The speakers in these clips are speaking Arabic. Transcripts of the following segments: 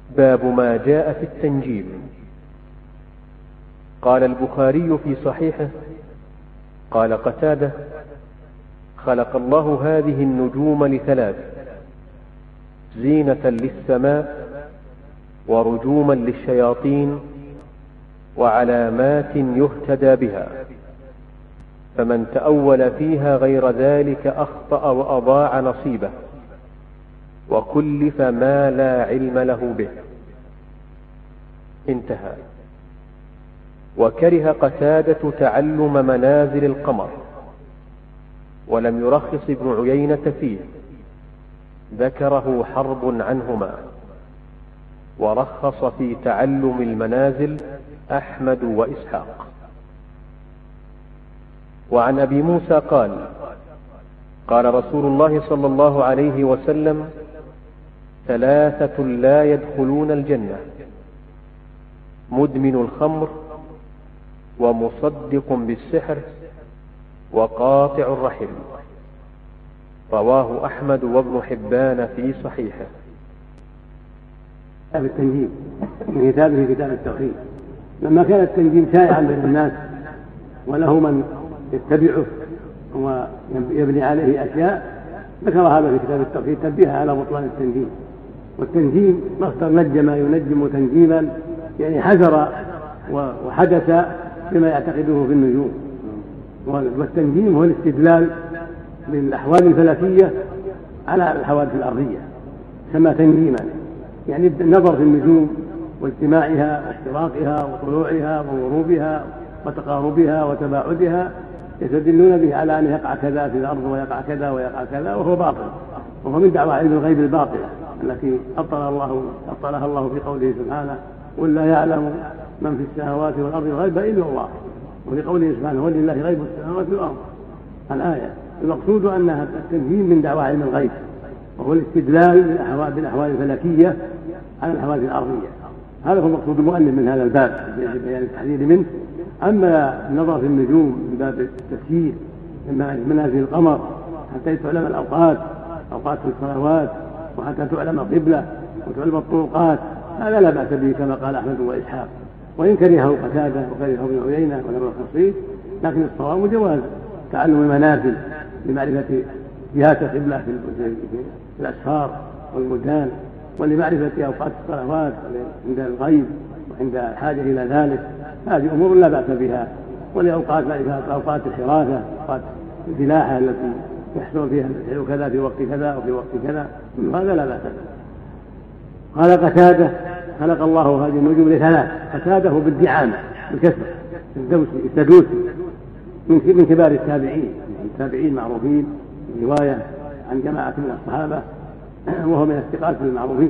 باب ما جاء في التنجيم. قال البخاري في صحيحه: قال قتادة: خلق الله هذه النجوم لثلاث: زينة للسماء، ورجوما للشياطين، وعلامات يهتدى بها، فمن تأول فيها غير ذلك أخطأ وأضاع نصيبه، وكلف ما لا علم له به. انتهى. وكره قتادة تعلم منازل القمر، ولم يرخص ابن عيينة فيه، ذكره حرب عنهما. ورخص في تعلم المنازل أحمد وإسحاق. وعن أبي موسى قال: قال رسول الله صلى الله عليه وسلم: ثلاثة لا يدخلون الجنة: مدمن الخمر، ومصدق بالسحر، وقاطع الرحم. رواه أحمد وابن حبان في صحيحه. كتاب التنجيم من كتابه كتاب التوحيد، لما كان التنجيم شائعا بين الناس وله من يتبعه ويبني عليه أشياء، ذكر هذا في كتاب التوحيد تنبيها على بطلان التنجيم. والتنجيم مصدر نجم ينجم تنجيما، يعني حذر وحدث بما يعتقده في النجوم. والتنجيم هو الاستدلال بالأحوال الفلكية على الحوادث الأرضية، كما تنجيما يعني النظر في النجوم واجتماعها وافتراقها وطلوعها وغروبها وتقاربها وتباعدها، يستدلون به على أن يقع كذا في الأرض ويقع كذا ويقع كذا، وهو باطل، وهو من دعوى علم الغيب الباطلة التي أبطلها الله في قوله سبحانه: قل لا يعلم من في السماوات والأرض الغيب إلا الله. وفي قوله سبحانه: ولله غيب السماوات والأرض. الآية المقصود أنها التنجيم من دعوى علم الغيب، وهو الاستدلال بالأحوال الفلكية على الحوادث الأرضية. هذا هو مقصود المؤلف من هذا الباب في بيان التحذير منه. أما النظر في النجوم من باب التفسير منازل القمر حتى تعلم الأوقات، أوقات الصلوات، وحتى تعلم القبلة وتعلم الطرقات، هذا لا بأس به كما قال أحمد وإسحاق، وإن كرهه قتادة وكرهه ابن عيينة ولم يرخصه، لكن الصواب جواز تعلم المنازل لمعرفة جهات القبلة في الأسفار والبلدان، ولمعرفة أوقات الصلوات عند الغيب وعند الحاجة إلى ذلك. هذه أمور لا بأس بها. ولأوقات معرفة أوقات الحراسة، أوقات الفلاحة التي يحصل فيها كذا في وقت كذا وفي وقت كذا، هذا لا بأس به. قال قتادة: خلق الله هذه النجوم لثلاث. قتادة بالدعامة بالكسر السدوسي من كبار التابعين معروفين رواية عن جماعة من الصحابة، وهو من الثقات المعروفين.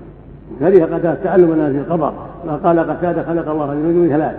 كره قتادة تعلم منازل القمر، قال قتادة: خلق الله هذه النجوم لثلاث: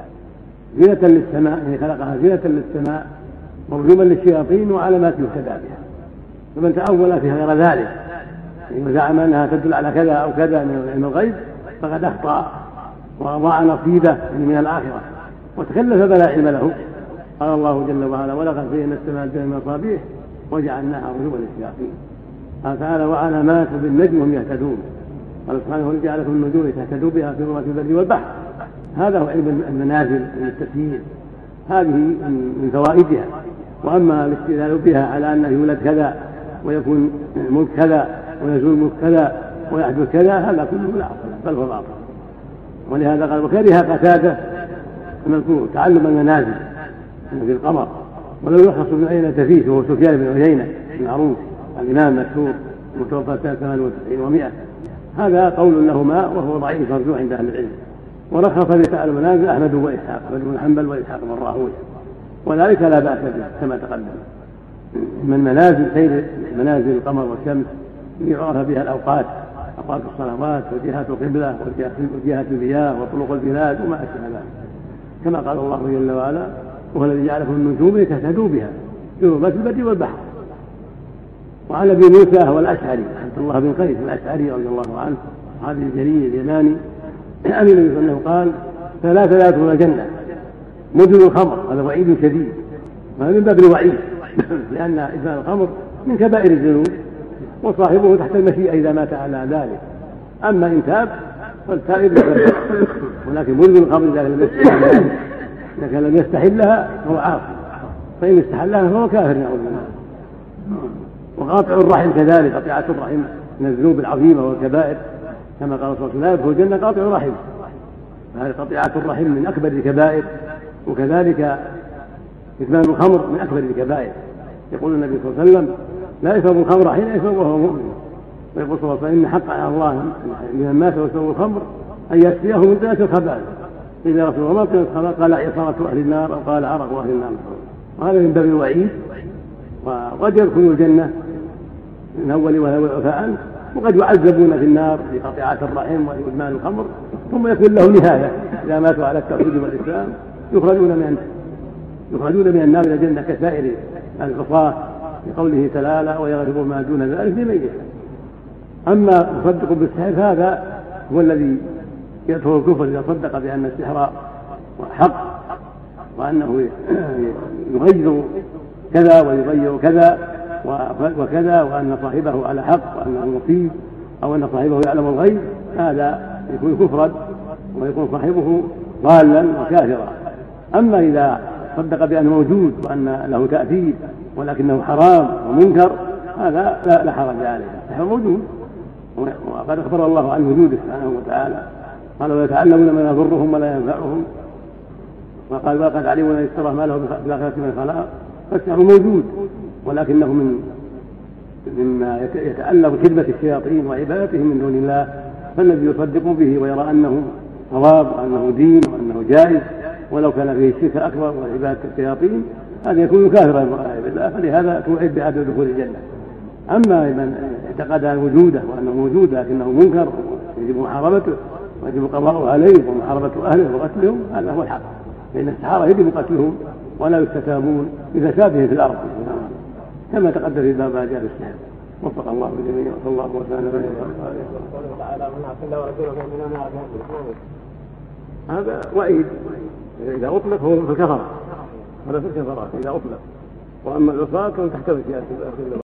زينة للسماء، يعني خلقها زينة للسماء، ورجوما للشياطين، وعلامات يهتدى بها. فمن تأول فيها غير ذلك وزعم أنها تدل على كذا أو كذا من علم الغيب فقد أخطأ وأضاع نصيبه من الآخرة وتكلف بلا علم له. قال الله جل وعلا: ولقد زينا السماء الدنيا بمصابيح وجعلناها رجوما للشياطين. قال تعالى: وعلامات بالنجم هم يهتدون. قال سبحانه: وجعل لكم النجوم تهتدوا بها في ظلمات البر والبحر. هذا هو علم المنازل من التسيير، هذه من فوائدها. وأما الاستدلال بها على أنه يولد كذا ويكون ملك كذا ويزول ملك كذا ويحدث كذا، هذا كله لا أصل بل هو باطل. ولهذا قال: وكره قتادة المذكور تعلم المنازل في القمر، ولم يرخص ابن عيينة فيه، وهو سفيان بن عيينة المعروف الإمام المشهور المتوفى سنة 98 و100. هذا قول لهما وهو ضعيف مرجوح عند أهل العلم. ورخص بتعلم المنازل أحمد وإسحاق، أحمد بن حنبل وإسحاق بن راهويه، وذلك لا بأس به كما تقدم. من منازل سير منازل القمر والشمس يعرف بها الأوقات، أوقات الصلوات وجهات القبلة وجهات المياه وطرق البلاد وما أشبه ذلك، كما قال الله جل وعلا: وهو الذي جعلكم النجوم لتهتدوا بها في ظلمات البر والبحر. وعن ابي موسى والاشعري عبد الله بن قيس الاشعري رضي الله عنه صحابي الجليل اليماني عن النبي صلى الله عليه وسلم قال: ثلاثة لا يدخلون الجنة: مدمن الخمر، هذا وعيد شديد، وهذا من باب الوعيد لأن إدمان الخمر من كبائر الذنوب، وصاحبه تحت المشيئة إذا مات على ذلك. أما إن تاب فالتائب يكفر، ولكن مدمن الخمر إذا كان لم يستحلها فهو عاصي، فإن استحلها فهو كافر نعوذ بالله. وقاطع الرحم كذلك، قطيعة الرحم من الذنوب العظيمة والكبائر، كما قال صلى الله عليه وسلم لا يدخل الجنة قاطع الرحم، فهذه قطيعة الرحم من أكبر الكبائر، وكذلك إدمان الخمر من أكبر الكبائر. يقول النبي صلى الله عليه وسلم لا يشرب الخمر حين يشرب وهو مؤمن، ويقول صلى الله عليه وسلم إن حق على الله لمن مات ويشرب الخمر أن يكفيه من ذات الخبائث. إذا رسول الله ما قال عصارة أهل النار أو قال عرق أهل النار، وهذا من باب الوعيد. وقد يدخلوا الجنة من أول وفاء، وقد يعذبون في النار بقطيعة الرحم وإدمان الخمر، ثم يكون لهم نهاية إذا ماتوا على التوحيد والإسلام يخرجون من النار إلى الجنة كسائر العصاة، لقوله تعالى ويغفر ما دون ذلك لمن يشاء. أما مصدق بالسحر هذا هو الذي يدخل الكفر إذا صدق بأن السحر حق، وأنه يغير كذا ويغير كذا وكذا، وأن صاحبه على حق وأنه مصيب، أو أن صاحبه يعلم الغيب، هذا يكون كفرا ويكون صاحبه ضالا وكافرا. أما إذا صدق بأنه موجود وأن له تأثير ولكنه حرام ومنكر، هذا لا حرج عليه، السحر موجود وقد أخبر الله عن وجوده سبحانه وتعالى، قال ويتعلمون ما يضرهم ولا ينفعهم، وقال وقد علموا أن يشترى ما له في الآخرة من خلاق. فالسحر موجود، ولكنه مما يتألف خدمة الشياطين وعبادتهم من دون الله، فالذي يصدق به ويرى أنه صواب وأنه دين وأنه جائز ولو كان فيه الشرك الأكبر وعبادة الشياطين، هذا يكون كافرا بالله، فلهذا توعد بعدم دخول الجنة. أما من اعتقد وجوده وأنه موجود لكنه منكر يجب محاربته ويجب قضاؤه عليه ومحاربة أهله وقتلهم، هذا هو الحق، فإن السحرة يجب قتلهم ولا يستتابون بفسادهم في الأرض كما تقدم في باب ما جاء في السحر. وفق الله الجميع وصلى الله وسلم على هذا وعيد إذا أطلق هو في الكفرة ولا في الكفرات إذا أطلق، وأما العصاة كانوا تحت مشيئة الله.